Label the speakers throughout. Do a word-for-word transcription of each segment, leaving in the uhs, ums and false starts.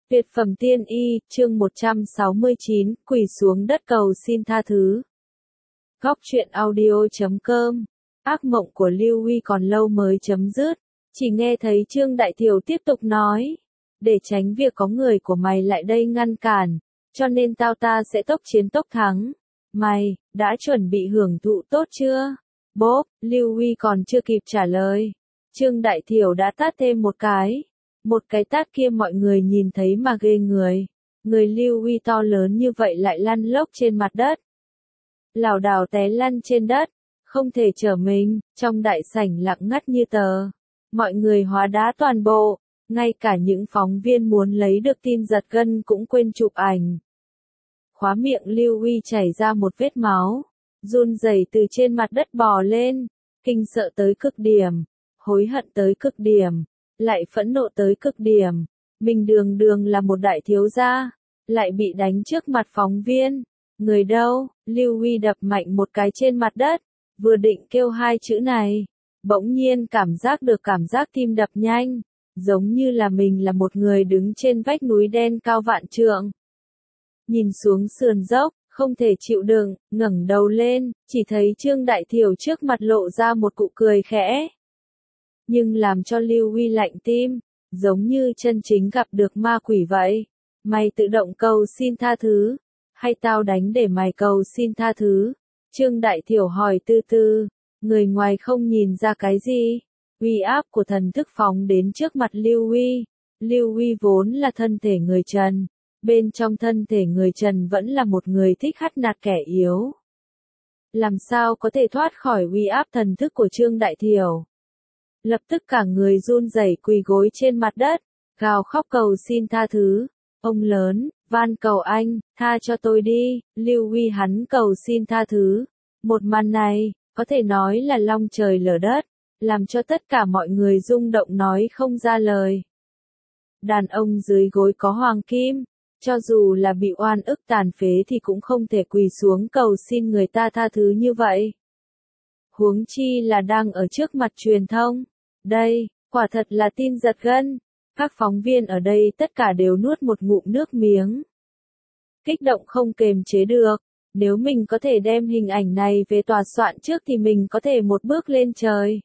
Speaker 1: Tuyệt phẩm tiên y, chương một trăm sáu mươi chín, quỳ xuống đất cầu xin tha thứ. Góc truyện audio chấm com. Ác mộng của Lưu Huy còn lâu mới chấm dứt, chỉ nghe thấy Trương Đại Thiểu tiếp tục nói, để tránh việc có người của mày lại đây ngăn cản, cho nên tao ta sẽ tốc chiến tốc thắng. Mày, đã chuẩn bị hưởng thụ tốt chưa? Bốp, Lưu Huy còn chưa kịp trả lời. Trương Đại Thiểu đã tát thêm một cái. Một cái tát kia mọi người nhìn thấy mà ghê người. Người Lưu Huy to lớn như vậy lại lăn lóc trên mặt đất. Lảo đảo té lăn trên đất, không thể trở mình, trong đại sảnh lặng ngắt như tờ. Mọi người hóa đá toàn bộ, ngay cả những phóng viên muốn lấy được tin giật gân cũng quên chụp ảnh. Khóa miệng Lưu Huy chảy ra một vết máu, run rẩy từ trên mặt đất bò lên, kinh sợ tới cực điểm, hối hận tới cực điểm, lại phẫn nộ tới cực điểm. Mình đường đường là một đại thiếu gia, lại bị đánh trước mặt phóng viên. Người đâu? Lưu Huy đập mạnh một cái trên mặt đất, vừa định kêu hai chữ này, bỗng nhiên cảm giác được cảm giác tim đập nhanh, giống như là mình là một người đứng trên vách núi đen cao vạn trượng. Nhìn xuống sườn dốc, không thể chịu đựng, ngẩng đầu lên, chỉ thấy Trương Đại Thiểu trước mặt lộ ra một cụ cười khẽ. Nhưng làm cho Lưu Huy lạnh tim, giống như chân chính gặp được ma quỷ vậy. Mày tự động cầu xin tha thứ, hay tao đánh để mày cầu xin tha thứ? Trương Đại Thiểu hỏi từ từ, người ngoài không nhìn ra cái gì. Uy áp của thần thức phóng đến trước mặt Lưu Huy. Lưu Huy vốn là thân thể người trần, bên trong thân thể người trần vẫn là một người thích hắt nạt kẻ yếu. Làm sao có thể thoát khỏi uy áp thần thức của Trương Đại Thiểu? Lập tức cả người run rẩy quỳ gối trên mặt đất, gào khóc cầu xin tha thứ. Ông lớn, van cầu anh, tha cho tôi đi. Lưu Huy hắn cầu xin tha thứ. Một màn này, có thể nói là long trời lở đất, làm cho tất cả mọi người rung động nói không ra lời. Đàn ông dưới gối có hoàng kim, cho dù là bị oan ức tàn phế thì cũng không thể quỳ xuống cầu xin người ta tha thứ như vậy. Huống chi là đang ở trước mặt truyền thông. Đây, quả thật là tin giật gân. Các phóng viên ở đây tất cả đều nuốt một ngụm nước miếng. Kích động không kềm chế được. Nếu mình có thể đem hình ảnh này về tòa soạn trước thì mình có thể một bước lên trời.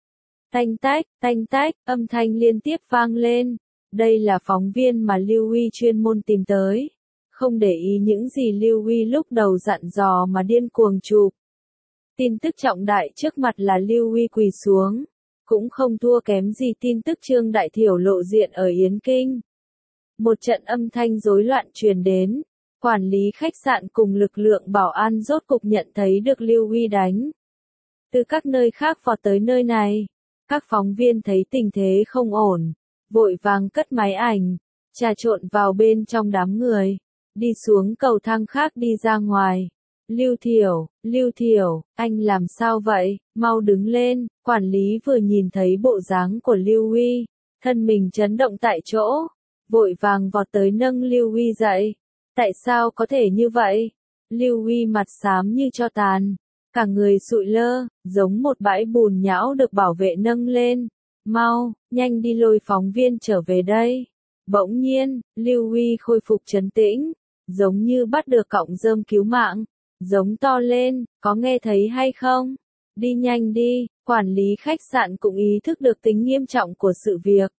Speaker 1: Tanh tách, tanh tách, âm thanh liên tiếp vang lên. Đây là phóng viên mà Lưu Huy chuyên môn tìm tới. Không để ý những gì Lưu Huy lúc đầu dặn dò mà điên cuồng chụp. Tin tức trọng đại trước mặt là Lưu Huy quỳ xuống. Cũng không thua kém gì tin tức Trương Đại Thiểu lộ diện ở Yến Kinh. Một trận âm thanh rối loạn truyền đến. Quản lý khách sạn cùng lực lượng bảo an rốt cục nhận thấy được Lưu Huy đánh. Từ các nơi khác vọt tới nơi này. Các phóng viên thấy tình thế không ổn, vội vàng cất máy ảnh, trà trộn vào bên trong đám người, đi xuống cầu thang khác đi ra ngoài. Lưu Thiểu, Lưu Thiểu, anh làm sao vậy, mau đứng lên. Quản lý vừa nhìn thấy bộ dáng của Lưu Huy, thân mình chấn động tại chỗ, vội vàng vọt tới nâng Lưu Huy dậy. Tại sao có thể như vậy? Lưu Huy mặt xám như tro tàn, cả người sụi lơ, giống một bãi bùn nhão được bảo vệ nâng lên. Mau, nhanh đi lôi phóng viên trở về đây. Bỗng nhiên, Lưu Huy khôi phục trấn tĩnh, giống như bắt được cọng rơm cứu mạng, giống to lên, có nghe thấy hay không? Đi nhanh đi. Quản lý khách sạn cũng ý thức được tính nghiêm trọng của sự việc.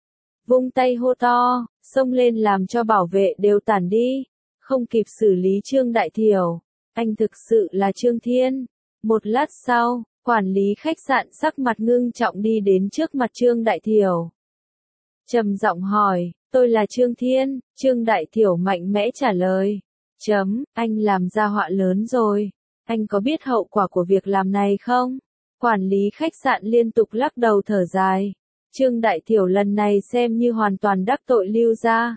Speaker 1: Vung tay hô to, xông lên làm cho bảo vệ đều tản đi, không kịp xử lý Trương Đại Thiểu. Anh thực sự là Trương Thiên. Một lát sau, quản lý khách sạn sắc mặt ngưng trọng đi đến trước mặt Trương Đại Thiểu. Trầm giọng hỏi, tôi là Trương Thiên. Trương Đại Thiểu mạnh mẽ trả lời. Chấm, anh làm ra họa lớn rồi. Anh có biết hậu quả của việc làm này không? Quản lý khách sạn liên tục lắc đầu thở dài. Trương Đại Thiểu lần này xem như hoàn toàn đắc tội Lưu gia.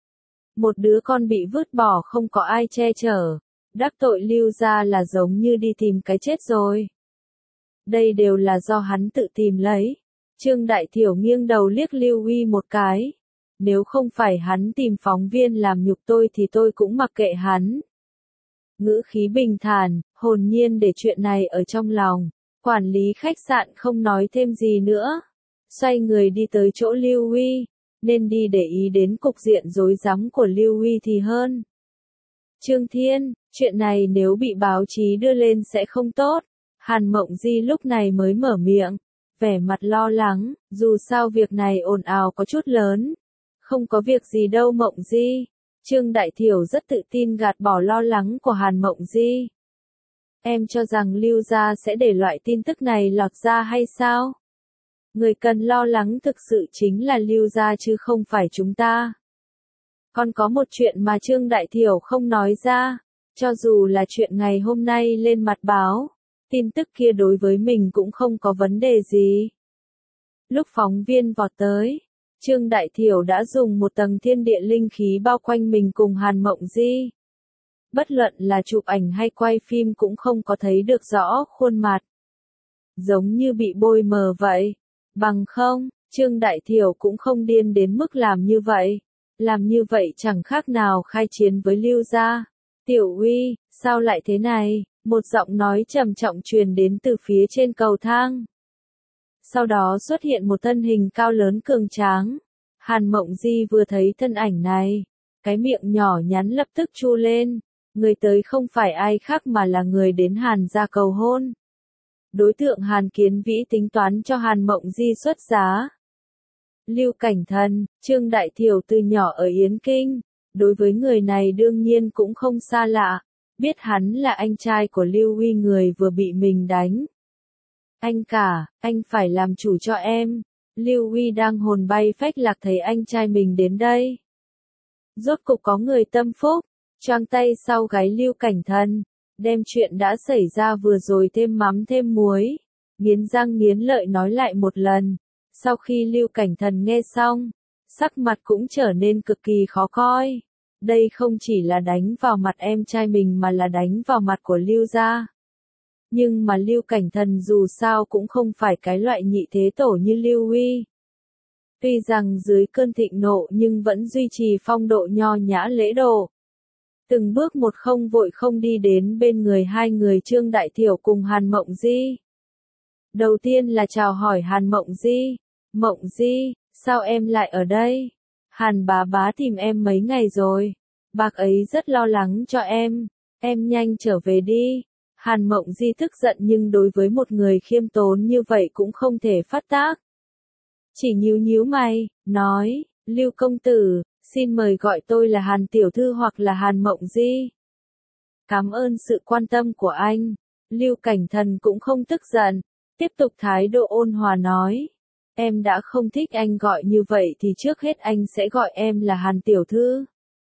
Speaker 1: Một đứa con bị vứt bỏ không có ai che chở. Đắc tội Lưu gia là giống như đi tìm cái chết rồi. Đây đều là do hắn tự tìm lấy. Trương Đại Thiểu nghiêng đầu liếc Lưu Huy một cái. Nếu không phải hắn tìm phóng viên làm nhục tôi thì tôi cũng mặc kệ hắn. Ngữ khí bình thản, hồn nhiên để chuyện này ở trong lòng. Quản lý khách sạn không nói thêm gì nữa. Xoay người đi tới chỗ Lưu Huy. nên đi để ý đến cục diện rối rắm của Lưu Huy thì hơn. Trương Thiên, chuyện này nếu bị báo chí đưa lên sẽ không tốt. Hàn Mộng Di lúc này mới mở miệng, vẻ mặt lo lắng, dù sao việc này ồn ào có chút lớn. Không có việc gì đâu Mộng Di. Trương Đại Thiểu rất tự tin gạt bỏ lo lắng của Hàn Mộng Di. Em cho rằng Lưu gia sẽ để loại tin tức này lọt ra hay sao? Người cần lo lắng thực sự chính là Lưu gia chứ không phải chúng ta. Còn có một chuyện mà Trương Đại Thiểu không nói ra, cho dù là chuyện ngày hôm nay lên mặt báo, tin tức kia đối với mình cũng không có vấn đề gì. Lúc phóng viên vọt tới, Trương Đại Thiểu đã dùng một tầng thiên địa linh khí bao quanh mình cùng Hàn Mộng Di. Bất luận là chụp ảnh hay quay phim cũng không có thấy được rõ khuôn mặt. Giống như bị bôi mờ vậy. Bằng không, Trương Đại Thiểu cũng không điên đến mức làm như vậy. Làm như vậy chẳng khác nào khai chiến với Lưu gia. Tiểu Uy, sao lại thế này? Một giọng nói trầm trọng truyền đến từ phía trên cầu thang. Sau đó xuất hiện một thân hình cao lớn cường tráng. Hàn Mộng Di vừa thấy thân ảnh này, cái miệng nhỏ nhắn lập tức chu lên. Người tới không phải ai khác mà là người đến Hàn gia cầu hôn. Đối tượng Hàn Kiến Vĩ tính toán cho Hàn Mộng Di xuất giá. Lưu Cảnh Thần, Trương Đại Thiểu từ nhỏ ở Yến Kinh, đối với người này đương nhiên cũng không xa lạ, biết hắn là anh trai của Lưu Huy người vừa bị mình đánh. Anh cả, anh phải làm chủ cho em. Lưu Huy đang hồn bay phách lạc thấy anh trai mình đến đây. Rốt cục có người tâm phúc, choàng tay sau gáy Lưu Cảnh Thần, đem chuyện đã xảy ra vừa rồi thêm mắm thêm muối, nghiến răng nghiến lợi nói lại một lần. Sau khi Lưu Cảnh Thần nghe xong, sắc mặt cũng trở nên cực kỳ khó coi. Đây không chỉ là đánh vào mặt em trai mình mà là đánh vào mặt của Lưu gia. Nhưng mà Lưu Cảnh Thần dù sao cũng không phải cái loại nhị thế tổ như Lưu Huy. Tuy rằng dưới cơn thịnh nộ nhưng vẫn duy trì phong độ nho nhã lễ độ. Từng bước một không vội không đi đến bên người hai người Trương Đại Thiểu cùng Hàn Mộng Di. Đầu tiên là chào hỏi Hàn Mộng Di. Mộng Di, sao em lại ở đây? Hàn bá bá tìm em mấy ngày rồi. Bác ấy rất lo lắng cho em. Em nhanh trở về đi. Hàn Mộng Di tức giận nhưng đối với một người khiêm tốn như vậy cũng không thể phát tác. Chỉ nhíu nhíu mày, nói, Lưu công tử, xin mời gọi tôi là Hàn tiểu thư hoặc là Hàn Mộng Di. Cảm ơn sự quan tâm của anh. Lưu Cảnh Thần cũng không tức giận, tiếp tục thái độ ôn hòa nói. Em đã không thích anh gọi như vậy thì trước hết anh sẽ gọi em là Hàn tiểu thư.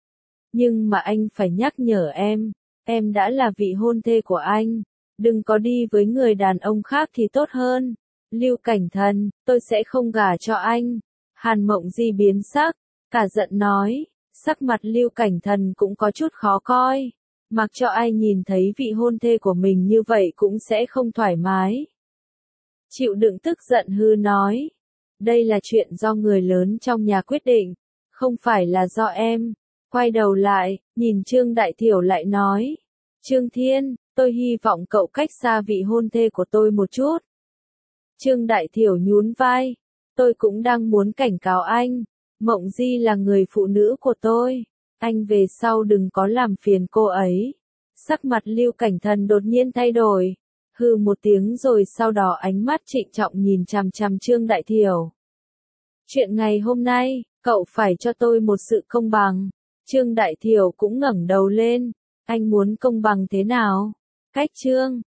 Speaker 1: Nhưng mà anh phải nhắc nhở em, em đã là vị hôn thê của anh, đừng có đi với người đàn ông khác thì tốt hơn. Lưu Cảnh Thần, tôi sẽ không gả cho anh. Hàn Mộng Di biến sắc, cả giận nói, sắc mặt Lưu Cảnh Thần cũng có chút khó coi. Mặc cho ai nhìn thấy vị hôn thê của mình như vậy cũng sẽ không thoải mái. Chịu đựng tức giận hư nói, đây là chuyện do người lớn trong nhà quyết định, không phải là do em. Quay đầu lại, nhìn Trương Đại Thiểu lại nói, Trương Thiên, tôi hy vọng cậu cách xa vị hôn thê của tôi một chút. Trương Đại Thiểu nhún vai, tôi cũng đang muốn cảnh cáo anh, Mộng Di là người phụ nữ của tôi, anh về sau đừng có làm phiền cô ấy. Sắc mặt Lưu Cảnh Thần đột nhiên thay đổi, hừ một tiếng rồi sau đó ánh mắt trịnh trọng nhìn chằm chằm Trương Đại Thiểu. Chuyện ngày hôm nay, cậu phải cho tôi một sự công bằng. Trương Đại Thiểu cũng ngẩng đầu lên, anh muốn công bằng thế nào? Cách Trương